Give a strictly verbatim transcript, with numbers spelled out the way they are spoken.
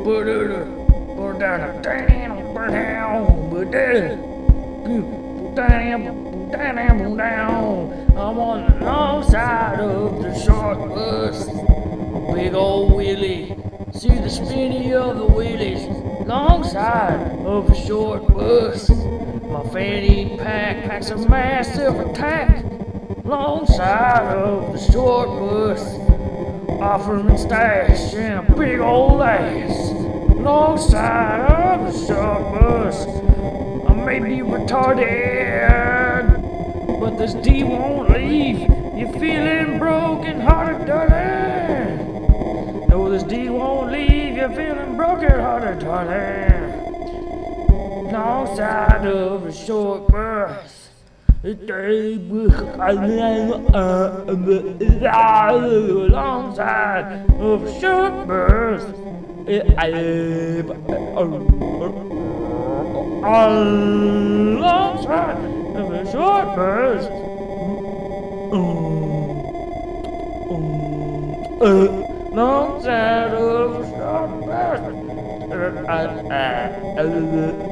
Put it, put down, down, put down, put down, down, down, down. I'm on the long side of the short bus. A big old wheelie. See the spinny of the wheelies. Long side of a short bus. My fanny pack packs a massive attack. Long side of the short bus. Offering stash in a big old ass. Long side of the short bus. I may be retarded, but this D won't leave. You're feeling broken hearted, darling. No, this D won't leave. You're feeling broken hearted, darling. Long side of the short bus. Long side of a short bus. Long side of a short bus. Long side of a short bus.